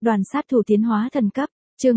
Đoàn sát thủ tiến hóa thần cấp, chương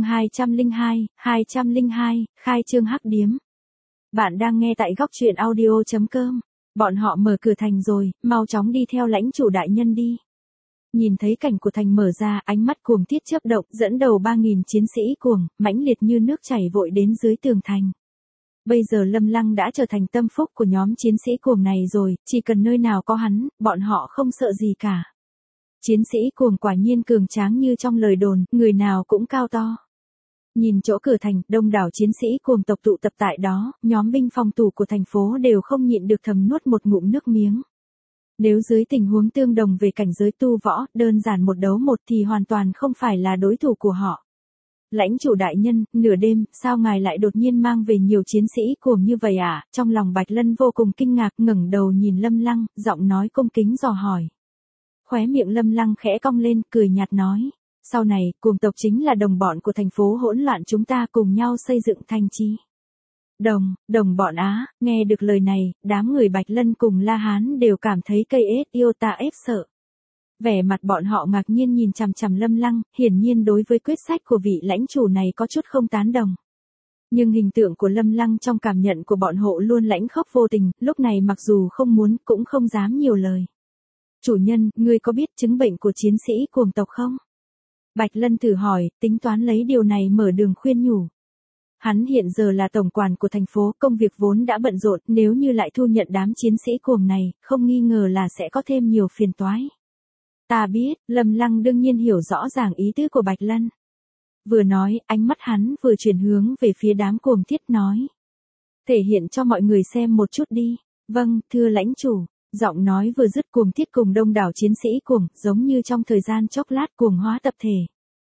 202, khai trương hắc điếm. Bạn đang nghe tại góc truyện audio.com. Bọn họ mở cửa thành rồi, mau chóng đi theo lãnh chủ đại nhân đi. Nhìn thấy cảnh của thành mở ra, ánh mắt cuồng tiết chớp động, dẫn đầu 3.000 chiến sĩ cuồng, mãnh liệt như nước chảy vội đến dưới tường thành. Bây giờ Lâm Lăng đã trở thành tâm phúc của nhóm chiến sĩ cuồng này rồi, chỉ cần nơi nào có hắn, bọn họ không sợ gì cả. Chiến sĩ cuồng quả nhiên cường tráng như trong lời đồn, người nào cũng cao to. Nhìn chỗ cửa thành, đông đảo chiến sĩ cuồng tộc tụ tập tại đó, nhóm binh phòng thủ của thành phố đều không nhịn được thầm nuốt một ngụm nước miếng. Nếu dưới tình huống tương đồng về cảnh giới tu võ, đơn giản một đấu một thì hoàn toàn không phải là đối thủ của họ. Lãnh chủ đại nhân, nửa đêm, sao ngài lại đột nhiên mang về nhiều chiến sĩ cuồng như vậy à? Trong lòng Bạch Lân vô cùng kinh ngạc, ngẩng đầu nhìn Lâm Lăng, giọng nói cung kính dò hỏi. Khóe miệng Lâm Lăng khẽ cong lên, cười nhạt nói. Sau này, cuồng tộc chính là đồng bọn của thành phố hỗn loạn, chúng ta cùng nhau xây dựng thành trì. Đồng bọn á, nghe được lời này, đám người Bạch Lân cùng La Hán đều cảm thấy cây ết yêu ta ép sợ. Vẻ mặt bọn họ ngạc nhiên nhìn chằm chằm Lâm Lăng, hiển nhiên đối với quyết sách của vị lãnh chủ này có chút không tán đồng. Nhưng hình tượng của Lâm Lăng trong cảm nhận của bọn họ luôn lãnh khốc vô tình, lúc này mặc dù không muốn cũng không dám nhiều lời. Chủ nhân, ngươi có biết chứng bệnh của chiến sĩ cuồng tộc không? Bạch Lân thử hỏi, tính toán lấy điều này mở đường khuyên nhủ. Hắn hiện giờ là tổng quản của thành phố, công việc vốn đã bận rộn, nếu như lại thu nhận đám chiến sĩ cuồng này, không nghi ngờ là sẽ có thêm nhiều phiền toái. Ta biết, Lâm Lăng đương nhiên hiểu rõ ràng ý tứ của Bạch Lân. Vừa nói, ánh mắt hắn vừa chuyển hướng về phía đám cuồng thiết nói. Thể hiện cho mọi người xem một chút đi. Vâng, thưa lãnh chủ. Giọng nói vừa dứt, cuồng thiết cùng đông đảo chiến sĩ cuồng, giống như trong thời gian chốc lát cuồng hóa tập thể.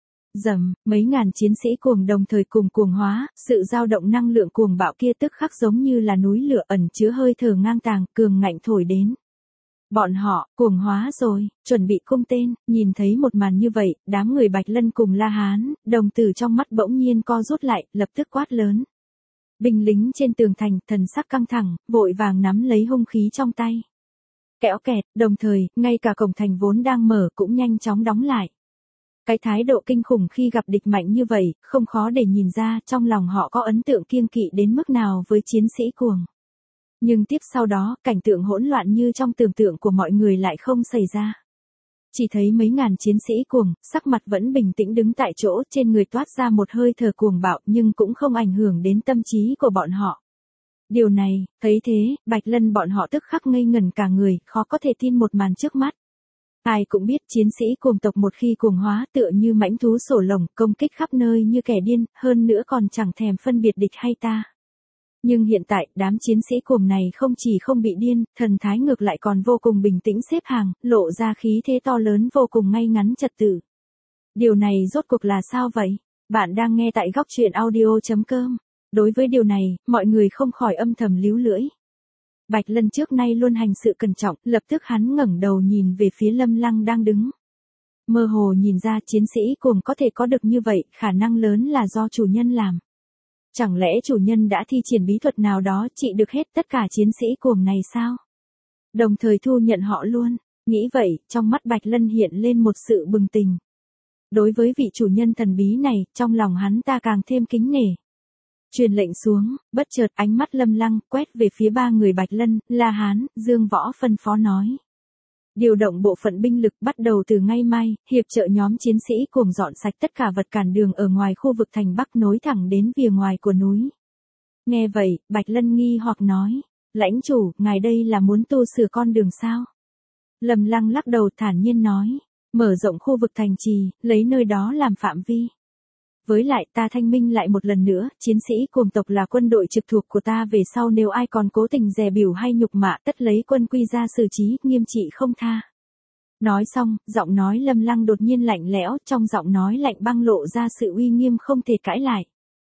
Dầm, mấy ngàn chiến sĩ cuồng đồng thời cùng cuồng hóa, sự dao động năng lượng cuồng bạo kia tức khắc giống như là núi lửa ẩn chứa hơi thở ngang tàng, cường ngạnh thổi đến. Bọn họ, cuồng hóa rồi, chuẩn bị cung tên, nhìn thấy một màn như vậy, đám người Bạch Lân cùng La Hán, đồng tử trong mắt bỗng nhiên co rút lại, lập tức quát lớn. Binh lính trên tường thành, thần sắc căng thẳng, vội vàng nắm lấy hung khí trong tay. Kẽo kẹt, đồng thời, ngay cả cổng thành vốn đang mở cũng nhanh chóng đóng lại. Cái thái độ kinh khủng khi gặp địch mạnh như vậy, không khó để nhìn ra trong lòng họ có ấn tượng kiêng kỵ đến mức nào với chiến sĩ cuồng. Nhưng tiếp sau đó, cảnh tượng hỗn loạn như trong tưởng tượng của mọi người lại không xảy ra. Chỉ thấy mấy ngàn chiến sĩ cuồng, sắc mặt vẫn bình tĩnh đứng tại chỗ, trên người toát ra một hơi thở cuồng bạo nhưng cũng không ảnh hưởng đến tâm trí của bọn họ. Điều này, thấy thế, Bạch Lân bọn họ tức khắc ngây ngẩn cả người, khó có thể tin một màn trước mắt. Ai cũng biết chiến sĩ cuồng tộc một khi cuồng hóa tựa như mãnh thú sổ lồng, công kích khắp nơi như kẻ điên, hơn nữa còn chẳng thèm phân biệt địch hay ta. Nhưng hiện tại, đám chiến sĩ cuồng này không chỉ không bị điên, thần thái ngược lại còn vô cùng bình tĩnh xếp hàng, lộ ra khí thế to lớn vô cùng ngay ngắn trật tự. Điều này rốt cuộc là sao vậy? Bạn đang nghe tại góc truyện audio.com. Đối với điều này, mọi người không khỏi âm thầm líu lưỡi. Bạch Lân trước nay luôn hành sự cẩn trọng, lập tức hắn ngẩng đầu nhìn về phía Lâm Lăng đang đứng. Mơ hồ nhìn ra chiến sĩ cuồng có thể có được như vậy, khả năng lớn là do chủ nhân làm. Chẳng lẽ chủ nhân đã thi triển bí thuật nào đó trị được hết tất cả chiến sĩ cuồng này sao? Đồng thời thu nhận họ luôn. Nghĩ vậy, trong mắt Bạch Lân hiện lên một sự bừng tỉnh. Đối với vị chủ nhân thần bí này, trong lòng hắn ta càng thêm kính nể. Truyền lệnh xuống, bất chợt ánh mắt Lâm Lăng quét về phía ba người Bạch Lân, La Hán, Dương Võ phân phó nói. Điều động bộ phận binh lực bắt đầu từ ngay mai, hiệp trợ nhóm chiến sĩ cuồng dọn sạch tất cả vật cản đường ở ngoài khu vực thành Bắc nối thẳng đến vỉa ngoài của núi. Nghe vậy, Bạch Lân nghi hoặc nói, lãnh chủ, ngài đây là muốn tu sửa con đường sao? Lâm Lăng lắc đầu thản nhiên nói, mở rộng khu vực thành trì, lấy nơi đó làm phạm vi. Với lại ta thanh minh lại một lần nữa, chiến sĩ cuồng tộc là quân đội trực thuộc của ta, về sau nếu ai còn cố tình dè bỉu hay nhục mạ tất lấy quân quy ra xử trí, nghiêm trị không tha. Nói xong, giọng nói Lâm Lăng đột nhiên lạnh lẽo, trong giọng nói lạnh băng lộ ra sự uy nghiêm không thể cãi lại.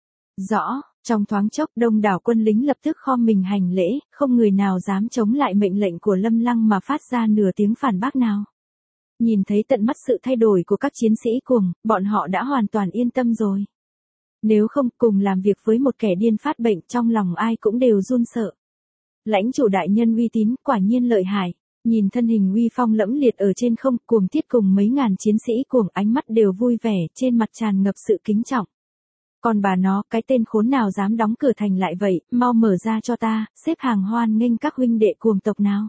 Rõ, trong thoáng chốc đông đảo quân lính lập tức khom mình hành lễ, không người nào dám chống lại mệnh lệnh của Lâm Lăng mà phát ra nửa tiếng phản bác nào. Nhìn thấy tận mắt sự thay đổi của các chiến sĩ cuồng, bọn họ đã hoàn toàn yên tâm rồi. Nếu không cùng làm việc với một kẻ điên phát bệnh, trong lòng ai cũng đều run sợ. Lãnh chủ đại nhân uy tín, quả nhiên lợi hại. Nhìn thân hình uy phong lẫm liệt ở trên không, Cuồng Thiết cùng mấy ngàn chiến sĩ cuồng ánh mắt đều vui vẻ, trên mặt tràn ngập sự kính trọng. Còn bà nó, cái tên khốn nào dám đóng cửa thành lại vậy, mau mở ra cho ta, xếp hàng hoan nghênh các huynh đệ cuồng tộc nào.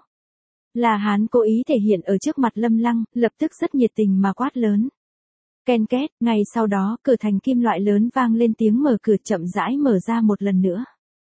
La Hán cố ý thể hiện ở trước mặt Lâm Lăng, lập tức rất nhiệt tình mà quát lớn. Ken két, ngay sau đó, cửa thành kim loại lớn vang lên tiếng mở cửa chậm rãi mở ra một lần nữa.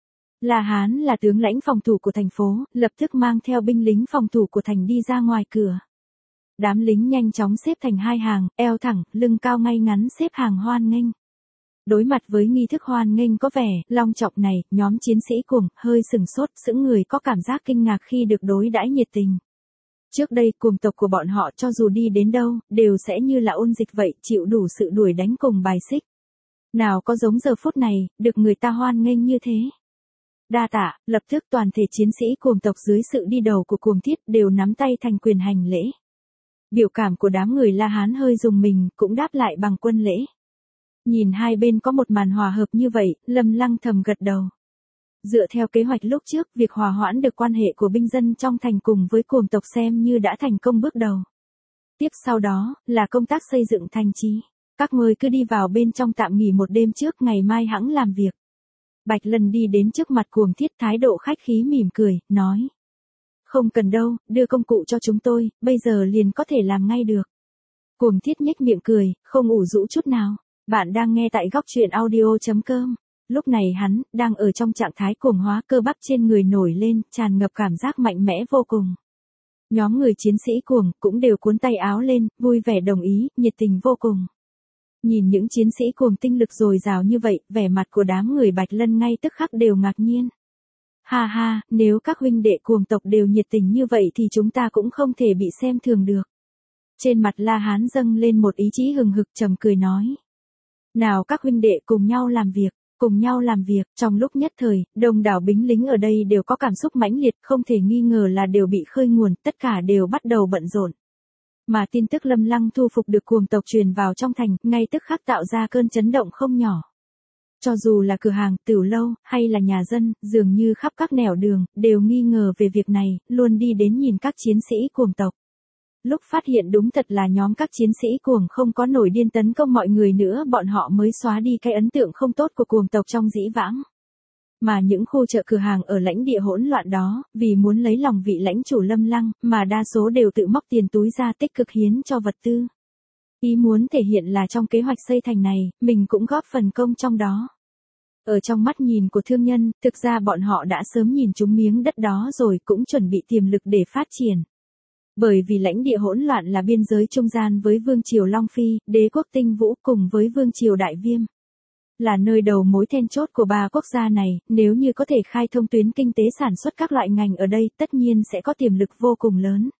La Hán là tướng lãnh phòng thủ của thành phố, lập tức mang theo binh lính phòng thủ của thành đi ra ngoài cửa. Đám lính nhanh chóng xếp thành hai hàng, eo thẳng, lưng cao ngay ngắn xếp hàng hoan nghênh. Đối mặt với nghi thức hoan nghênh có vẻ long trọng này, nhóm chiến sĩ cuồng hơi sừng sốt, sững người có cảm giác kinh ngạc khi được đối đãi nhiệt tình. Trước đây cuồng tộc của bọn họ cho dù đi đến đâu, đều sẽ như là ôn dịch vậy, chịu đủ sự đuổi đánh cùng bài xích. Nào có giống giờ phút này, được người ta hoan nghênh như thế. Đa tạ, lập tức toàn thể chiến sĩ cuồng tộc dưới sự đi đầu của Cuồng Thiết đều nắm tay thành quyền hành lễ. Biểu cảm của đám người La Hán hơi rùng mình, cũng đáp lại bằng quân lễ. Nhìn hai bên có một màn hòa hợp như vậy, Lâm Lăng thầm gật đầu. Dựa theo kế hoạch lúc trước, việc hòa hoãn được quan hệ của binh dân trong thành cùng với cuồng tộc xem như đã thành công bước đầu. Tiếp sau đó, là công tác xây dựng thành trì. Các ngươi cứ đi vào bên trong tạm nghỉ một đêm trước, ngày mai hẵng làm việc. Bạch Lân đi đến trước mặt Cuồng Thiết thái độ khách khí mỉm cười, nói. Không cần đâu, đưa công cụ cho chúng tôi, bây giờ liền có thể làm ngay được. Cuồng Thiết nhếch miệng cười, không ủ rũ chút nào. Bạn đang nghe tại góc truyện audio.com. Lúc này hắn, đang ở trong trạng thái cuồng hóa, cơ bắp trên người nổi lên, tràn ngập cảm giác mạnh mẽ vô cùng. Nhóm người chiến sĩ cuồng, cũng đều cuốn tay áo lên, vui vẻ đồng ý, nhiệt tình vô cùng. Nhìn những chiến sĩ cuồng tinh lực dồi dào như vậy, vẻ mặt của đám người Bạch Lân ngay tức khắc đều ngạc nhiên. Ha ha, nếu các huynh đệ cuồng tộc đều nhiệt tình như vậy thì chúng ta cũng không thể bị xem thường được. Trên mặt La Hán dâng lên một ý chí hừng hực trầm cười nói. Nào các huynh đệ cùng nhau làm việc. Cùng nhau làm việc, trong lúc nhất thời, đông đảo binh lính ở đây đều có cảm xúc mãnh liệt, không thể nghi ngờ là đều bị khơi nguồn, tất cả đều bắt đầu bận rộn. Mà tin tức Lâm Lăng thu phục được cuồng tộc truyền vào trong thành, ngay tức khắc tạo ra cơn chấn động không nhỏ. Cho dù là cửa hàng, tửu lâu, hay là nhà dân, dường như khắp các nẻo đường, đều nghi ngờ về việc này, luôn đi đến nhìn các chiến sĩ cuồng tộc. Lúc phát hiện đúng thật là nhóm các chiến sĩ cuồng không có nổi điên tấn công mọi người nữa, bọn họ mới xóa đi cái ấn tượng không tốt của cuồng tộc trong dĩ vãng. Mà những khu chợ cửa hàng ở lãnh địa hỗn loạn đó, vì muốn lấy lòng vị lãnh chủ Lâm Lăng, mà đa số đều tự móc tiền túi ra tích cực hiến cho vật tư. Ý muốn thể hiện là trong kế hoạch xây thành này, mình cũng góp phần công trong đó. Ở trong mắt nhìn của thương nhân, thực ra bọn họ đã sớm nhìn trúng miếng đất đó rồi, cũng chuẩn bị tiềm lực để phát triển. Bởi vì lãnh địa hỗn loạn là biên giới trung gian với Vương triều Long Phi, đế quốc Tinh Vũ cùng với Vương triều Đại Viêm. Là nơi đầu mối then chốt của ba quốc gia này, nếu như có thể khai thông tuyến kinh tế sản xuất các loại ngành ở đây, tất nhiên sẽ có tiềm lực vô cùng lớn.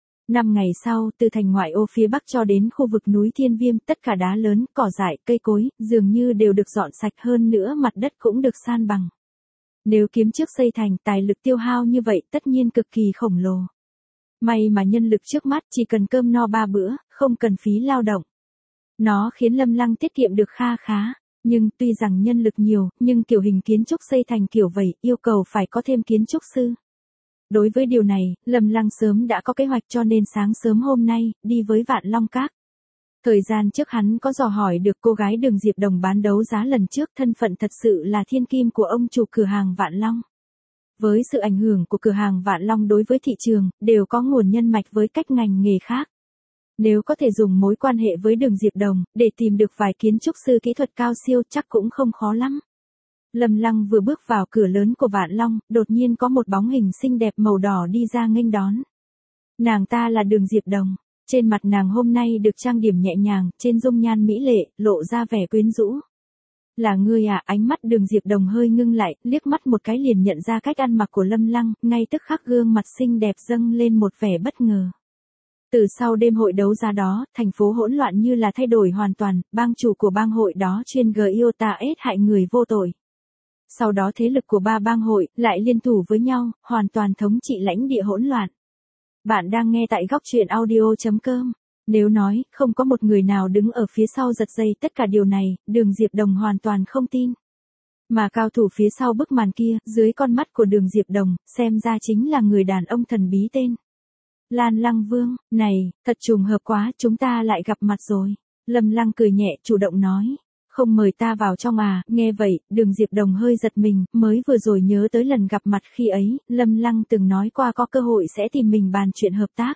5 ngày sau, từ thành ngoại ô phía bắc cho đến khu vực núi Thiên Viêm, tất cả đá lớn, cỏ dại, cây cối, dường như đều được dọn sạch, hơn nữa mặt đất cũng được san bằng. Nếu kiếm trước xây thành, tài lực tiêu hao như vậy tất nhiên cực kỳ khổng lồ. May mà nhân lực trước mắt chỉ cần cơm no 3 bữa, không cần phí lao động. Nó khiến Lâm Lăng tiết kiệm được kha khá. Nhưng tuy rằng nhân lực nhiều, nhưng kiểu hình kiến trúc xây thành kiểu vậy, yêu cầu phải có thêm kiến trúc sư. Đối với điều này, Lâm Lăng sớm đã có kế hoạch, cho nên sáng sớm hôm nay, đi với Vạn Long Các. Thời gian trước hắn có dò hỏi được cô gái Đường Diệp Đồng bán đấu giá lần trước, thân phận thật sự là thiên kim của ông chủ cửa hàng Vạn Long. Với sự ảnh hưởng của cửa hàng Vạn Long đối với thị trường, đều có nguồn nhân mạch với cách ngành nghề khác. Nếu có thể dùng mối quan hệ với Đường Diệp Đồng, để tìm được vài kiến trúc sư kỹ thuật cao siêu chắc cũng không khó lắm. Lâm Lăng vừa bước vào cửa lớn của Vạn Long, đột nhiên có một bóng hình xinh đẹp màu đỏ đi ra nghênh đón. Nàng ta là Đường Diệp Đồng, trên mặt nàng hôm nay được trang điểm nhẹ nhàng, trên dung nhan mỹ lệ, lộ ra vẻ quyến rũ. Là ngươi à? Ánh mắt Đường Diệp Đồng hơi ngưng lại, liếc mắt một cái liền nhận ra cách ăn mặc của Lâm Lăng, ngay tức khắc gương mặt xinh đẹp dâng lên một vẻ bất ngờ. Từ sau đêm hội đấu giá đó, thành phố hỗn loạn như là thay đổi hoàn toàn, bang chủ của bang hội đó chuyên Giota S hại người vô tội. Sau đó thế lực của ba bang hội lại liên thủ với nhau, hoàn toàn thống trị lãnh địa hỗn loạn. Bạn đang nghe tại góc truyện audio.com. Nếu nói, không có một người nào đứng ở phía sau giật dây tất cả điều này, Đường Diệp Đồng hoàn toàn không tin. Mà cao thủ phía sau bức màn kia, dưới con mắt của Đường Diệp Đồng, xem ra chính là người đàn ông thần bí tên Lan Lăng Vương, này, thật trùng hợp quá, chúng ta lại gặp mặt rồi. Lâm Lăng cười nhẹ, chủ động nói. Không mời ta vào trong à, nghe vậy, Đường Diệp Đồng hơi giật mình, mới vừa rồi nhớ tới lần gặp mặt khi ấy, Lâm Lăng từng nói qua có cơ hội sẽ tìm mình bàn chuyện hợp tác.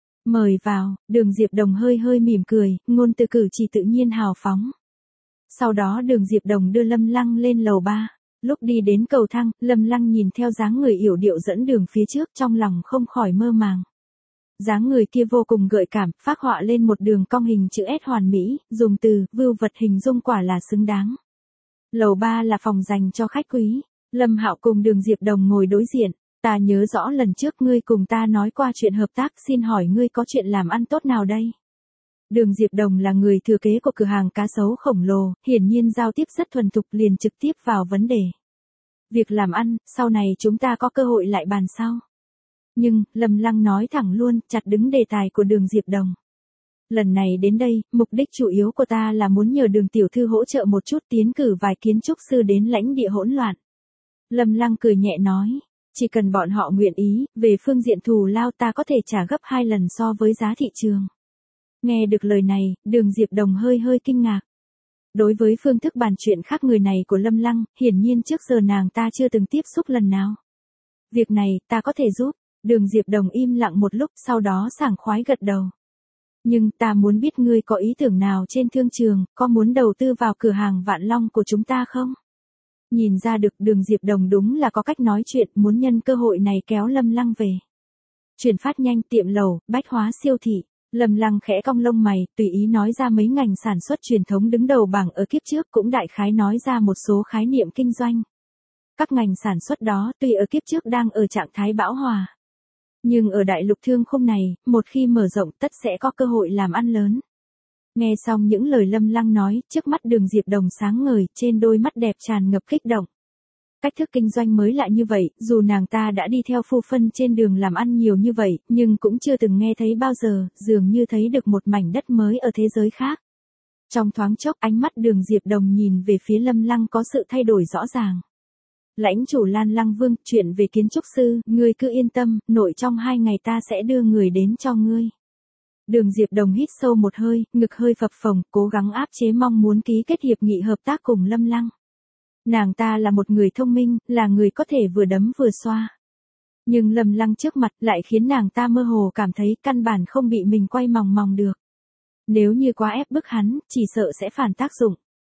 Mời vào, Đường Diệp Đồng hơi hơi mỉm cười, ngôn từ cử chỉ tự nhiên hào phóng. Sau đó Đường Diệp Đồng đưa Lâm Lăng lên lầu 3. Lúc đi đến cầu thang, Lâm Lăng nhìn theo dáng người yểu điệu dẫn đường phía trước, trong lòng không khỏi mơ màng. Dáng người kia vô cùng gợi cảm, phác họa lên một đường cong hình chữ S hoàn mỹ, dùng từ vưu vật hình dung quả là xứng đáng. Lầu 3 là phòng dành cho khách quý. Lâm Hạo cùng Đường Diệp Đồng ngồi đối diện. Ta nhớ rõ lần trước ngươi cùng ta nói qua chuyện hợp tác, xin hỏi ngươi có chuyện làm ăn tốt nào đây? Đường Diệp Đồng là người thừa kế của cửa hàng cá sấu khổng lồ, hiển nhiên giao tiếp rất thuần thục, liền trực tiếp vào vấn đề. Việc làm ăn, sau này chúng ta có cơ hội lại bàn sau. Nhưng, Lâm Lăng nói thẳng luôn, chặt đứng đề tài của Đường Diệp Đồng. Lần này đến đây, mục đích chủ yếu của ta là muốn nhờ Đường tiểu thư hỗ trợ một chút, tiến cử vài kiến trúc sư đến lãnh địa hỗn loạn. Lâm Lăng cười nhẹ nói, chỉ cần bọn họ nguyện ý, về phương diện thù lao ta có thể trả gấp 2 lần so với giá thị trường. Nghe được lời này, Đường Diệp Đồng hơi hơi kinh ngạc. Đối với phương thức bàn chuyện khác người này của Lâm Lăng, hiển nhiên trước giờ nàng ta chưa từng tiếp xúc lần nào. Việc này, ta có thể giúp. Đường Diệp Đồng im lặng một lúc, sau đó sảng khoái gật đầu. Nhưng ta muốn biết ngươi có ý tưởng nào trên thương trường, có muốn đầu tư vào cửa hàng Vạn Long của chúng ta không? Nhìn ra được Đường Diệp Đồng đúng là có cách nói chuyện, muốn nhân cơ hội này kéo Lâm Lăng về. Chuyển phát nhanh, tiệm lẩu, bách hóa siêu thị. Lâm Lăng khẽ cong lông mày, tùy ý nói ra mấy ngành sản xuất truyền thống đứng đầu bảng ở kiếp trước, cũng đại khái nói ra một số khái niệm kinh doanh. Các ngành sản xuất đó tuy ở kiếp trước đang ở trạng thái bão hòa. Nhưng ở đại lục thương khung này, một khi mở rộng tất sẽ có cơ hội làm ăn lớn. Nghe xong những lời Lâm Lăng nói, trước mắt Đường Diệp Đồng sáng ngời, trên đôi mắt đẹp tràn ngập kích động. Cách thức kinh doanh mới lạ như vậy, dù nàng ta đã đi theo phu phân trên đường làm ăn nhiều như vậy, nhưng cũng chưa từng nghe thấy bao giờ, dường như thấy được một mảnh đất mới ở thế giới khác. Trong thoáng chốc, ánh mắt Đường Diệp Đồng nhìn về phía Lâm Lăng có sự thay đổi rõ ràng. Lãnh chủ Lan Lăng Vương, chuyện về kiến trúc sư, ngươi cứ yên tâm, nội trong 2 ngày ta sẽ đưa người đến cho ngươi. Đường Diệp Đồng hít sâu một hơi, ngực hơi phập phồng, cố gắng áp chế mong muốn ký kết hiệp nghị hợp tác cùng Lâm Lăng. Nàng ta là một người thông minh, là người có thể vừa đấm vừa xoa. Nhưng Lâm Lăng trước mặt lại khiến nàng ta mơ hồ cảm thấy căn bản không bị mình quay mòng mòng được. Nếu như quá ép bức hắn, chỉ sợ sẽ phản tác dụng.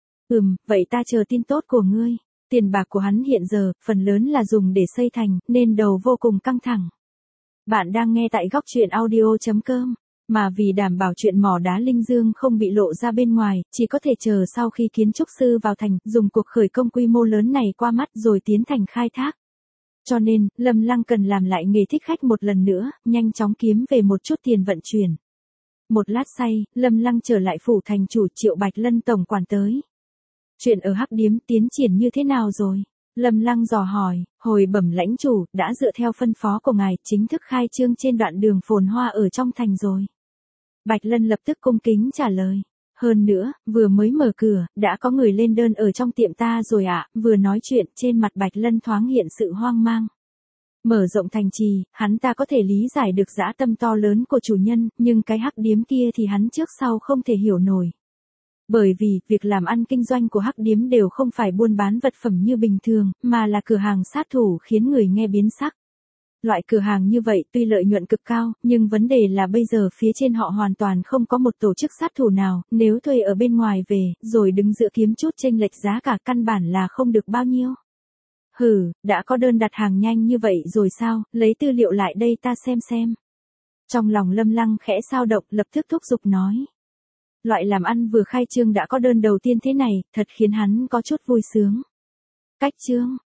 Vậy ta chờ tin tốt của ngươi. Tiền bạc của hắn hiện giờ, phần lớn là dùng để xây thành, nên đầu vô cùng căng thẳng. Bạn đang nghe tại góc truyện audio.com. Mà vì đảm bảo chuyện mỏ đá Linh Dương không bị lộ ra bên ngoài, chỉ có thể chờ sau khi kiến trúc sư vào thành, dùng cuộc khởi công quy mô lớn này qua mắt rồi tiến hành khai thác. Cho nên, Lâm Lăng cần làm lại nghề thích khách một lần nữa, nhanh chóng kiếm về một chút tiền vận chuyển. Một lát say, Lâm Lăng trở lại phủ thành chủ Triệu Bạch Lân tổng quản tới. Chuyện ở Hắc Điếm tiến triển như thế nào rồi? Lâm Lăng dò hỏi, hồi bẩm lãnh chủ, đã dựa theo phân phó của ngài, chính thức khai trương trên đoạn đường phồn hoa ở trong thành rồi. Bạch Lân lập tức cung kính trả lời. Hơn nữa, vừa mới mở cửa, đã có người lên đơn ở trong tiệm ta rồi ạ. Vừa nói chuyện, trên mặt Bạch Lân thoáng hiện sự hoang mang. Mở rộng thành trì, hắn ta có thể lý giải được dã tâm to lớn của chủ nhân, nhưng cái Hắc Điếm kia thì hắn trước sau không thể hiểu nổi. Bởi vì, việc làm ăn kinh doanh của Hắc Điếm đều không phải buôn bán vật phẩm như bình thường, mà là cửa hàng sát thủ khiến người nghe biến sắc. Loại cửa hàng như vậy tuy lợi nhuận cực cao, nhưng vấn đề là bây giờ phía trên họ hoàn toàn không có một tổ chức sát thủ nào, nếu thuê ở bên ngoài về, rồi đứng giữa kiếm chút chênh lệch giá cả căn bản là không được bao nhiêu. Đã có đơn đặt hàng nhanh như vậy rồi sao, lấy tư liệu lại đây ta xem. Trong lòng Lâm Lăng khẽ xao động, lập tức thúc giục nói. Loại làm ăn vừa khai trương đã có đơn đầu tiên thế này, thật khiến hắn có chút vui sướng. Cách trương,